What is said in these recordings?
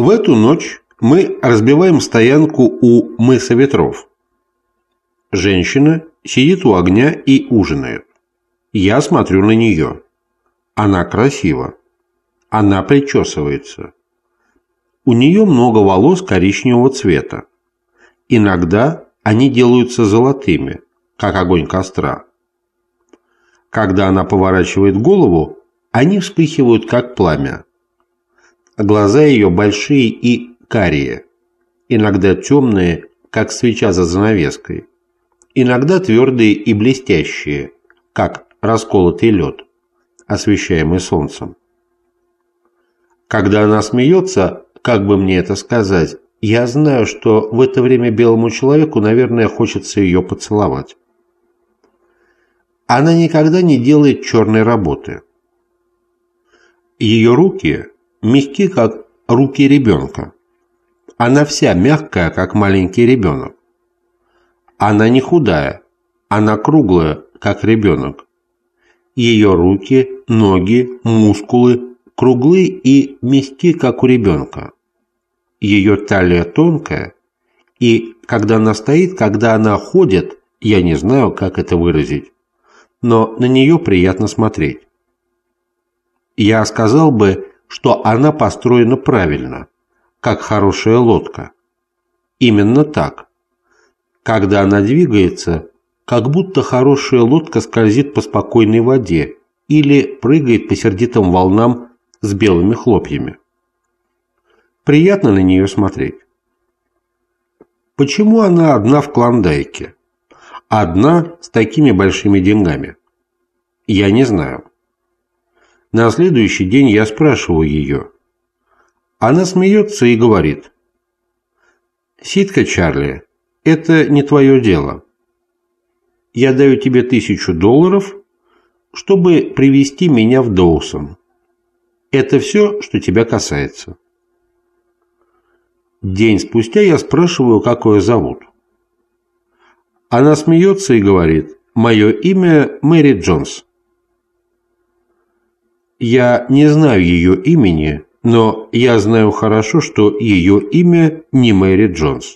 В эту ночь мы разбиваем стоянку у мыса Ветров. Женщина сидит у огня и ужинает. Я смотрю на нее. Она красива. Она причесывается. У нее много волос коричневого цвета. Иногда они делаются золотыми, как огонь костра. Когда она поворачивает голову, они вспыхивают, как пламя. Глаза ее большие и карие, иногда темные, как свеча за занавеской, иногда твердые и блестящие, как расколотый лед, освещаемый солнцем. Когда она смеется, как бы мне это сказать, я знаю, что в это время белому человеку, наверное, хочется ее поцеловать. Она никогда не делает черной работы. Ее руки мягки, как руки ребенка. Она вся мягкая, как маленький ребенок. Она не худая, она круглая, как ребенок. Ее руки, ноги, мускулы круглы и мягки, как у ребенка. Ее талия тонкая, и когда она стоит, когда она ходит, я не знаю, как это выразить, но на нее приятно смотреть. Я сказал бы, что она построена правильно, как хорошая лодка. Именно так. Когда она двигается, как будто хорошая лодка скользит по спокойной воде или прыгает по сердитым волнам с белыми хлопьями. Приятно на нее смотреть. Почему она одна в Клондайке? Одна с такими большими деньгами? Я не знаю. На следующий день я спрашиваю ее. Она смеется и говорит: «Ситка, Чарли, это не твое дело. Я даю тебе $1000, чтобы привезти меня в Доусон. Это все, что тебя касается». День спустя я спрашиваю, как ее зовут. Она смеется и говорит: «Мое имя Мэри Джонс». Я не знаю ее имени, но я знаю хорошо, что ее имя не Мэри Джонс.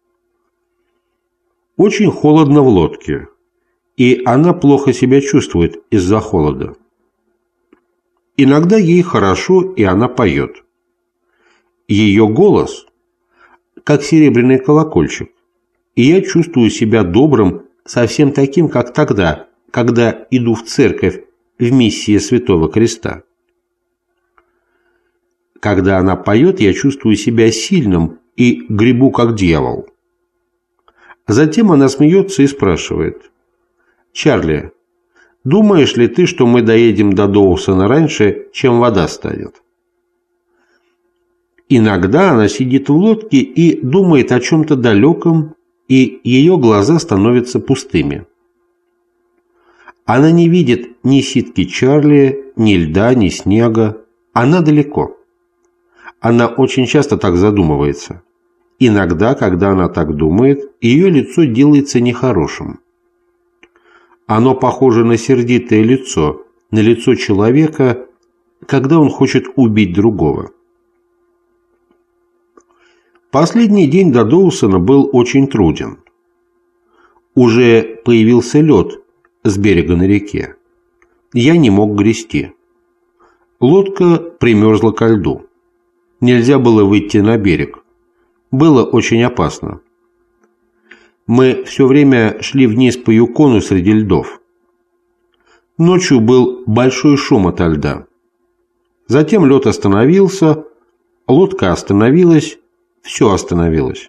Очень холодно в лодке, и она плохо себя чувствует из-за холода. Иногда ей хорошо, и она поет. Ее голос как серебряный колокольчик, и я чувствую себя добрым, совсем таким, как тогда, когда иду в церковь в миссии Святого Креста. Когда она поет, я чувствую себя сильным и гребу, как дьявол. Затем она смеется и спрашивает: «Чарли, думаешь ли ты, что мы доедем до Доусона раньше, чем вода станет?» Иногда она сидит в лодке и думает о чем-то далеком, и ее глаза становятся пустыми. Она не видит ни ситки Чарли, ни льда, ни снега. Она далеко. Она очень часто так задумывается. Иногда, когда она так думает, ее лицо делается нехорошим. Оно похоже на сердитое лицо, на лицо человека, когда он хочет убить другого. Последний день до Доусона был очень труден. Уже появился лед с берега на реке. Я не мог грести. Лодка примерзла ко льду. Нельзя было выйти на берег. Было очень опасно. Мы все время шли вниз по Юкону среди льдов. Ночью был большой шум ото льда. Затем лед остановился, лодка остановилась, все остановилось.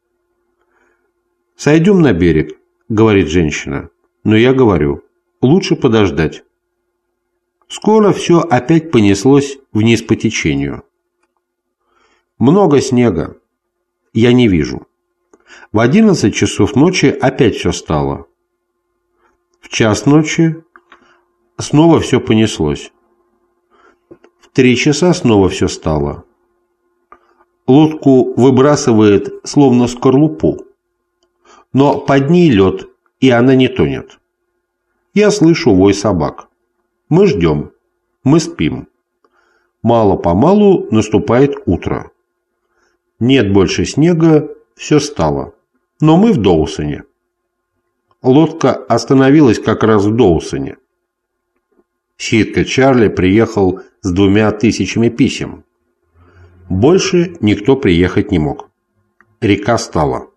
«Сойдем на берег», — говорит женщина. Но я говорю: лучше подождать. Скоро все опять понеслось вниз по течению. Много снега. Я не вижу. В 11 часов ночи опять все стало. В час ночи снова все понеслось. В 3 часа снова все стало. Лодку выбрасывает словно скорлупу. Но под ней лед, и она не тонет. Я слышу вой собак. Мы ждем. Мы спим. Мало-помалу наступает утро. Нет больше снега, все стало. Но мы в Доусоне. Лодка остановилась как раз в Доусоне. Ситка Чарли приехал с 2000 писем. Больше никто приехать не мог. Река стала.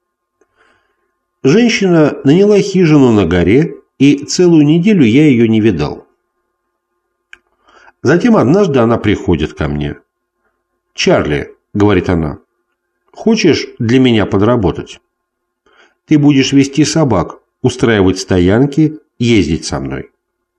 Женщина наняла хижину на горе, и целую неделю я ее не видал. Затем однажды она приходит ко мне. «Чарли», — говорит она, — «хочешь для меня подработать? Ты будешь вести собак, устраивать стоянки, ездить со мной».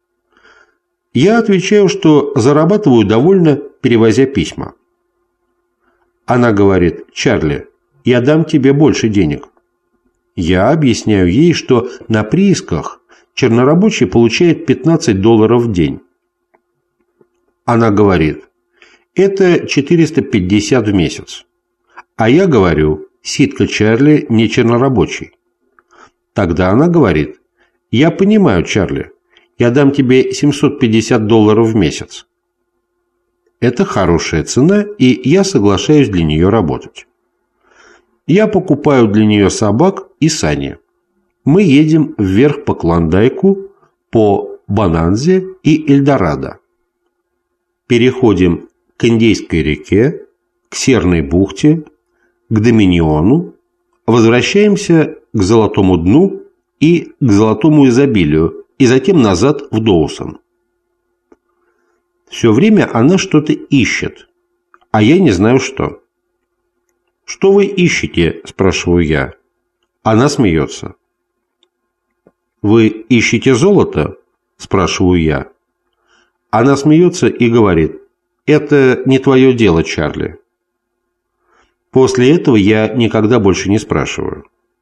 Я отвечаю, что зарабатываю довольно, перевозя письма. Она говорит: «Чарли, я дам тебе больше денег». Я объясняю ей, что на приисках чернорабочий получает $15 в день. Она говорит: «Это 450 в месяц». А я говорю: «Ситка Чарли не чернорабочий». Тогда она говорит: «Я понимаю, Чарли, я дам тебе $750 в месяц». Это хорошая цена, и я соглашаюсь для нее работать. Я покупаю для нее собак и сани. Мы едем вверх по Клондайку, по Бонанзе и Эльдорадо. Переходим к Индейской реке, к Серной бухте, к Доминиону, возвращаемся к Золотому дну и к Золотому изобилию, и затем назад в Доусон. Все время она что-то ищет, а я не знаю что. «Что вы ищете?» – спрашиваю я. Она смеется. «Вы ищете золото?» – спрашиваю я. Она смеется и говорит: «Это не твое дело, Чарли». После этого я никогда больше не спрашиваю.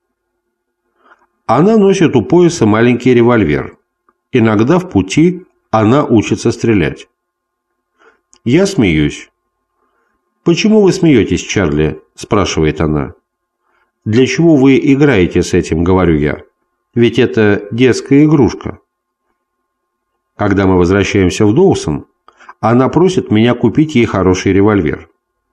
Она носит у пояса маленький револьвер. Иногда в пути она учится стрелять. Я смеюсь. «Почему вы смеетесь, Чарли?» – спрашивает она. «Для чего вы играете с этим?» – говорю я. «Ведь это детская игрушка». Когда мы возвращаемся в Доусон, она просит меня купить ей хороший револьвер.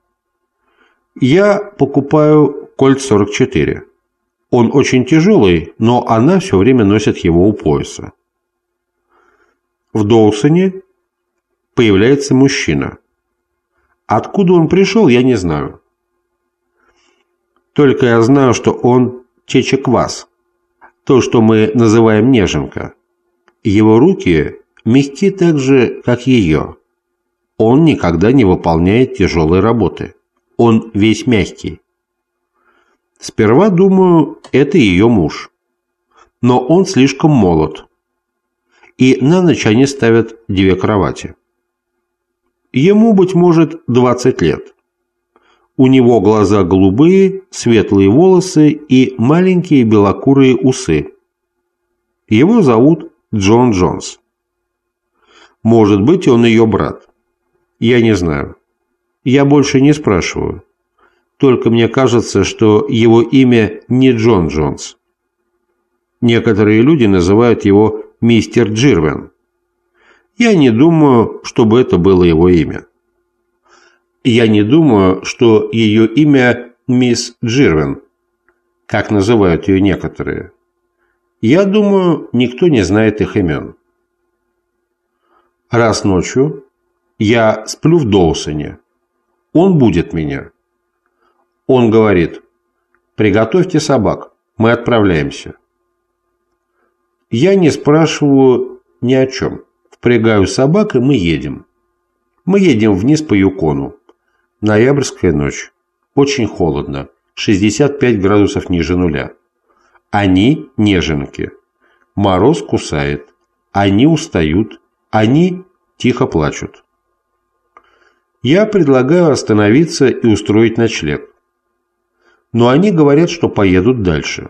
Я покупаю Кольт 44. Он очень тяжелый, но она все время носит его у пояса. В Доусоне появляется мужчина. Откуда он пришел, я не знаю. Только я знаю, что он чечеквас, то, что мы называем неженка. Его руки мягки так же, как ее. Он никогда не выполняет тяжелой работы. Он весь мягкий. Сперва думаю, это ее муж. Но он слишком молод. И на ночь они ставят 2 кровати. Ему, быть может, 20 лет. У него глаза голубые, светлые волосы и маленькие белокурые усы. Его зовут Джон Джонс. Может быть, он ее брат. Я не знаю. Я больше не спрашиваю. Только мне кажется, что его имя не Джон Джонс. Некоторые люди называют его мистер Джирвин. Я не думаю, чтобы это было его имя. Я не думаю, что ее имя мисс Джирвин, как называют ее некоторые. Я думаю, никто не знает их имен. Раз ночью я сплю в Доусоне. Он будит меня. Он говорит: «Приготовьте собак, мы отправляемся». Я не спрашиваю ни о чем. Впрягаю собак, и мы едем. Мы едем вниз по Юкону. Ноябрьская ночь. Очень холодно. 65 градусов ниже нуля. Они неженки. Мороз кусает. Они устают. Они тихо плачут. Я предлагаю остановиться и устроить ночлег. Но они говорят, что поедут дальше.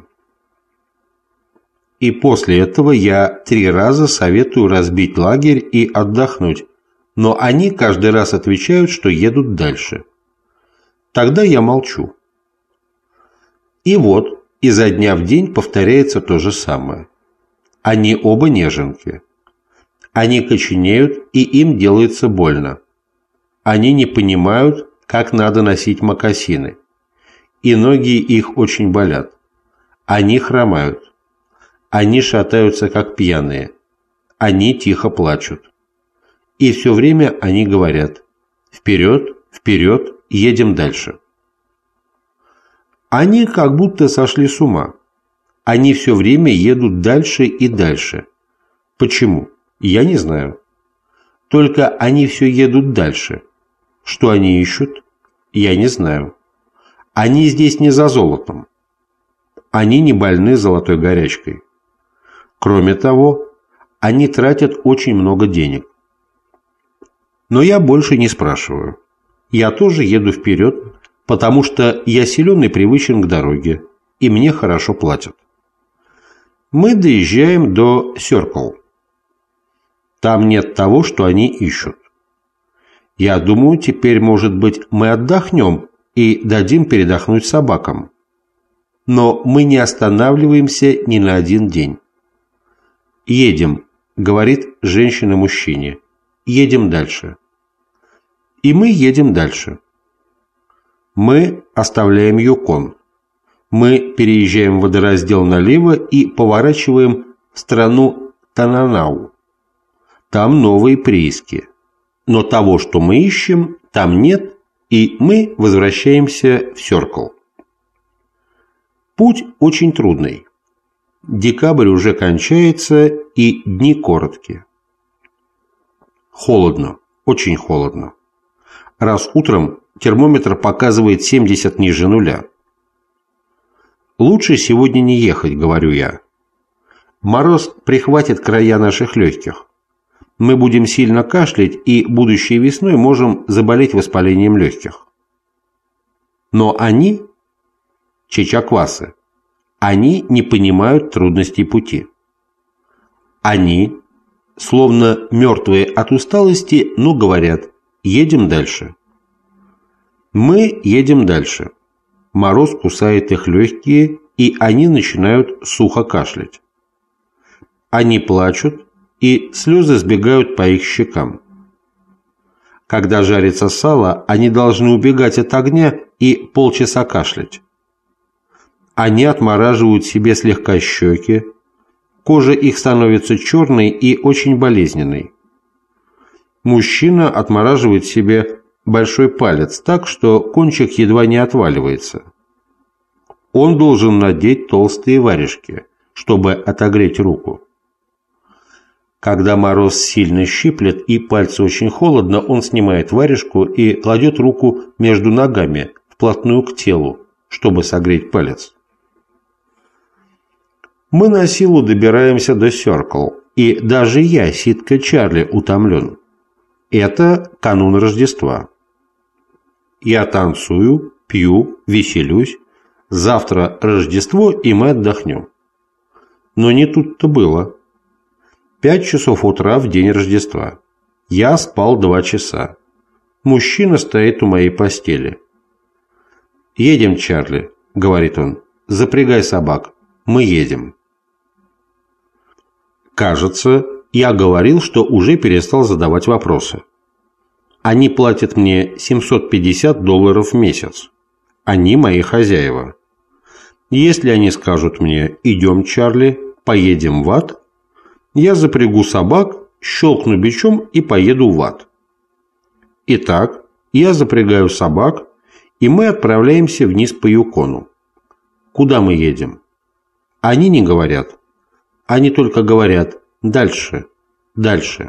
И после этого я 3 раза советую разбить лагерь и отдохнуть, но они каждый раз отвечают, что едут дальше. Тогда я молчу. И вот, изо дня в день повторяется то же самое. Они оба неженки. Они коченеют, и им делается больно. Они не понимают, как надо носить мокасины. и ноги их очень болят. Они хромают. Они шатаются, как пьяные. Они тихо плачут. И все время они говорят: «Вперед, вперед, едем дальше». Они как будто сошли с ума. Они все время едут дальше и дальше. Почему? Я не знаю. Только они все едут дальше. Что они ищут? Я не знаю. Они здесь не за золотом. Они не больны золотой горячкой. Кроме того, они тратят очень много денег. Но я больше не спрашиваю. Я тоже еду вперед, потому что я силен и привычен к дороге, и мне хорошо платят. Мы доезжаем до Сёркл. Там нет того, что они ищут. Я думаю, теперь, может быть, мы отдохнем и дадим передохнуть собакам. Но мы не останавливаемся ни на один день. «Едем», — говорит женщина мужчине. «Едем дальше». И мы едем дальше. Мы оставляем Юкон. Мы переезжаем водораздел налево и поворачиваем в страну Тананау. Там новые прииски. Но того, что мы ищем, там нет, и мы возвращаемся в Сёркл. Путь очень трудный. Декабрь уже кончается, и дни короткие. Холодно, очень холодно. Раз утром термометр показывает 70 ниже нуля. Лучше сегодня не ехать, говорю я. Мороз прихватит края наших легких. Мы будем сильно кашлять и будущей весной можем заболеть воспалением легких. Но они, чечаквасы, они не понимают трудностей пути. Они, словно мертвые от усталости, но говорят: едем дальше. Мы едем дальше. Мороз кусает их легкие, и они начинают сухо кашлять. Они плачут, и слезы сбегают по их щекам. Когда жарится сало, они должны убегать от огня и полчаса кашлять. Они отмораживают себе слегка щеки, кожа их становится черной и очень болезненной. Мужчина отмораживает себе большой палец так, что кончик едва не отваливается. Он должен надеть толстые варежки, чтобы отогреть руку. Когда мороз сильно щиплет и пальцу очень холодно, он снимает варежку и кладет руку между ногами, вплотную к телу, чтобы согреть палец. Мы на силу добираемся до Сёркл, и даже я, Ситка Чарли, утомлен. Это канун Рождества. Я танцую, пью, веселюсь. Завтра Рождество, и мы отдохнем. Но не тут-то было. 5 часов утра в день Рождества. Я спал 2 часа. Мужчина стоит у моей постели. «Едем, Чарли», — говорит он. «Запрягай собак. Мы едем». Кажется, я говорил, что уже перестал задавать вопросы. Они платят мне $750 в месяц. Они мои хозяева. Если они скажут мне: «Идем, Чарли, поедем в ад», я запрягу собак, щелкну бичом и поеду в ад. Итак, я запрягаю собак, и мы отправляемся вниз по Юкону. Куда мы едем? Они не говорят. Они только говорят: «Дальше, дальше».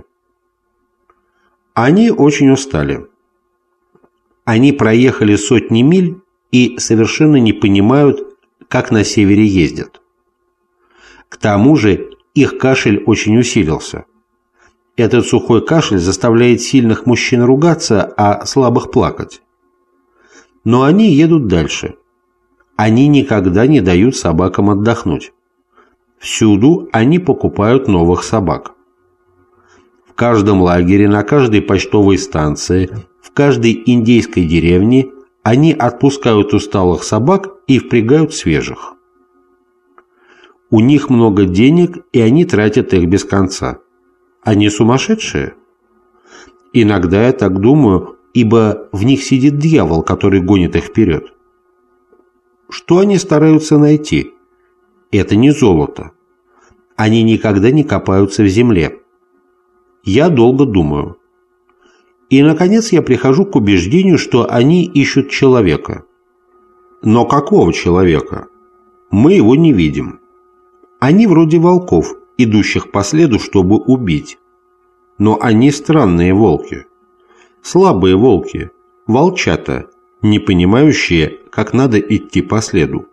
Они очень устали. Они проехали сотни миль и совершенно не понимают, как на севере ездят. К тому же их кашель очень усилился. Этот сухой кашель заставляет сильных мужчин ругаться, а слабых плакать. Но они едут дальше. Они никогда не дают собакам отдохнуть. Всюду они покупают новых собак. В каждом лагере, на каждой почтовой станции, в каждой индейской деревне они отпускают усталых собак и впрягают свежих. У них много денег, и они тратят их без конца. Они сумасшедшие? Иногда я так думаю, ибо в них сидит дьявол, который гонит их вперед. что они стараются найти. Это не золото. Они никогда не копаются в земле. Я долго думаю. И, наконец, я прихожу к убеждению, что они ищут человека. Но какого человека? Мы его не видим. Они вроде волков, идущих по следу, чтобы убить. Но они странные волки. Слабые волки, волчата, не понимающие, как надо идти по следу.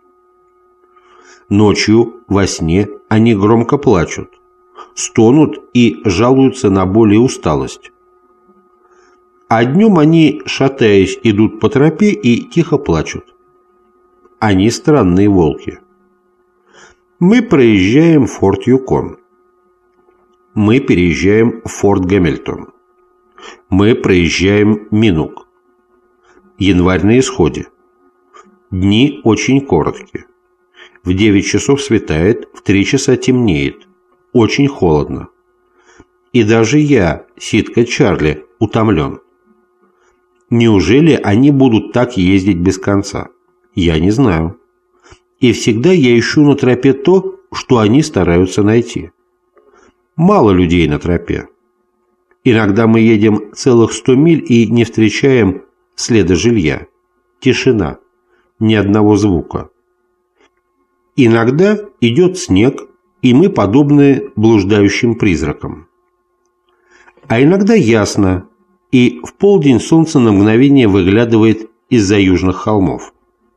Ночью, во сне, они громко плачут, стонут и жалуются на боль и усталость. А днем они, шатаясь, идут по тропе и тихо плачут. Они странные волки. Мы проезжаем форт Юкон. Мы переезжаем в форт Гамильтон. Мы проезжаем Минук. Январь на исходе. Дни очень короткие. В 9 часов светает, в 3 часа темнеет. Очень холодно. И даже я, Ситка Чарли, утомлен. Неужели они будут так ездить без конца? Я не знаю. И всегда я ищу на тропе то, что они стараются найти. Мало людей на тропе. Иногда мы едем целых 100 миль и не встречаем следа жилья. Тишина. Ни одного звука. Иногда идет снег, и мы подобны блуждающим призракам. А иногда ясно, и в полдень солнце на мгновение выглядывает из-за южных холмов.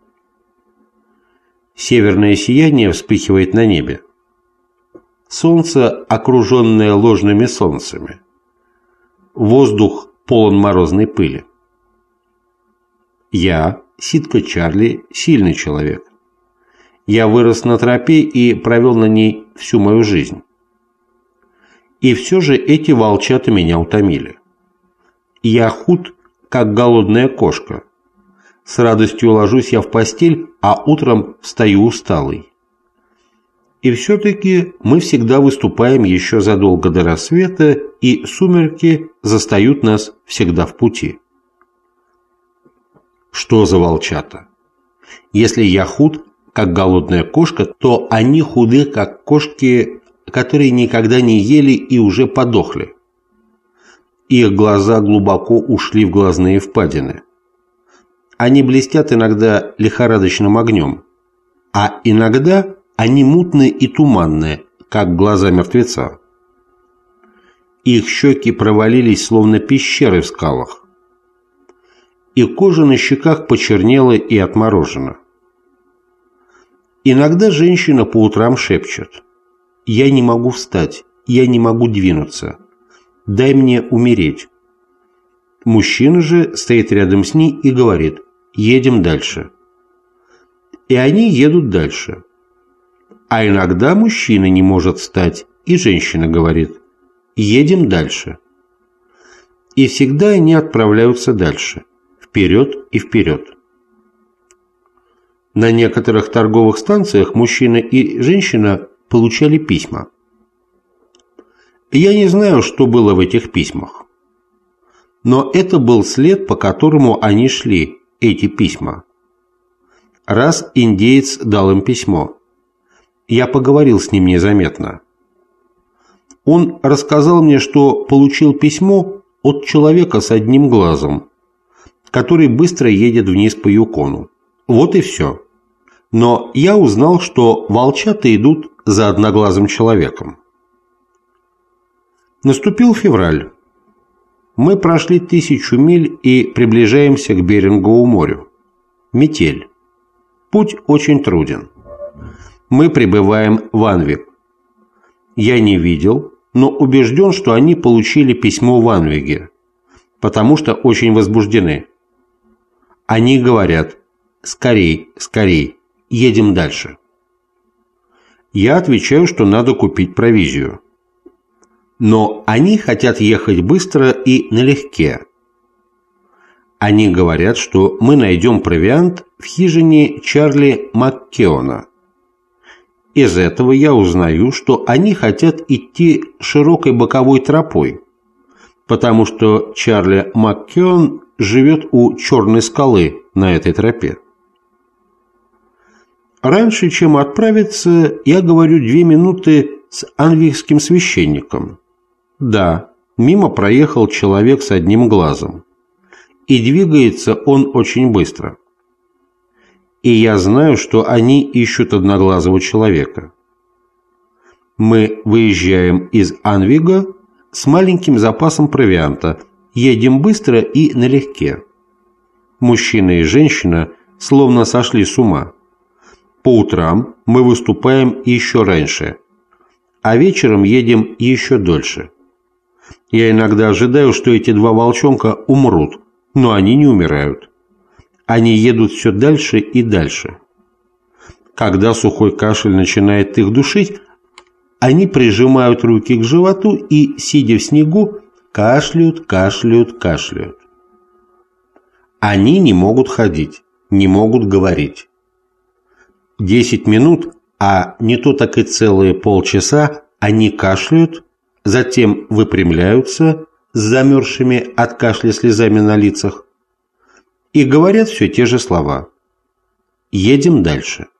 Северное сияние вспыхивает на небе. Солнце, окруженное ложными солнцами. Воздух полон морозной пыли. Я, Ситка Чарли, сильный человек. Я вырос на тропе и провел на ней всю мою жизнь. И все же эти волчата меня утомили. Я худ, как голодная кошка. С радостью ложусь я в постель, а утром встаю усталый. И все-таки мы всегда выступаем еще задолго до рассвета, и сумерки застают нас всегда в пути. Что за волчата? Если я худ, как голодная кошка, то они худы, как кошки, которые никогда не ели и уже подохли. Их глаза глубоко ушли в глазные впадины. Они блестят иногда лихорадочным огнем, а иногда они мутные и туманные, как глаза мертвеца. Их щеки провалились, словно пещеры в скалах, и кожа на щеках почернела и отморожена. Иногда женщина по утрам шепчет: «Я не могу встать, я не могу двинуться, дай мне умереть». Мужчина же стоит рядом с ней и говорит: «Едем дальше». И они едут дальше. А иногда мужчина не может встать, и женщина говорит: «Едем дальше». И всегда они отправляются дальше, вперед и вперед. На некоторых торговых станциях мужчина и женщина получали письма. Я не знаю, что было в этих письмах. Но это был след, по которому они шли, эти письма. Раз индеец дал им письмо. Я поговорил с ним незаметно. Он рассказал мне, что получил письмо от человека с одним глазом, который быстро едет вниз по Юкону. Вот и все. Но я узнал, что волчата идут за одноглазым человеком. Наступил февраль. Мы прошли 1000 миль и приближаемся к Берингову морю. Метель. Путь очень труден. Мы прибываем в Анвик. Я не видел, но убежден, что они получили письмо в Анвиге, потому что очень возбуждены. Они говорят: «Скорей, скорей, едем дальше». Я отвечаю, что надо купить провизию. Но они хотят ехать быстро и налегке. Они говорят, что мы найдем провиант в хижине Чарли Маккеона. Из этого я узнаю, что они хотят идти широкой боковой тропой, потому что Чарли Маккеон живет у Черной скалы на этой тропе. Раньше, чем отправиться, я говорю 2 минуты с английским священником. Да, мимо проехал человек с одним глазом. И двигается он очень быстро. И я знаю, что они ищут одноглазого человека. Мы выезжаем из Анвига с маленьким запасом провианта, едем быстро и налегке. Мужчина и женщина словно сошли с ума. По утрам мы выступаем еще раньше, а вечером едем еще дольше. Я иногда ожидаю, что эти 2 волчонка умрут, но они не умирают. Они едут все дальше и дальше. Когда сухой кашель начинает их душить, они прижимают руки к животу и, сидя в снегу, кашляют, кашляют, кашляют. Они не могут ходить, не могут говорить. 10 минут, а не то так и целые полчаса, они кашляют, затем выпрямляются с замерзшими от кашля слезами на лицах и говорят все те же слова. Едем дальше.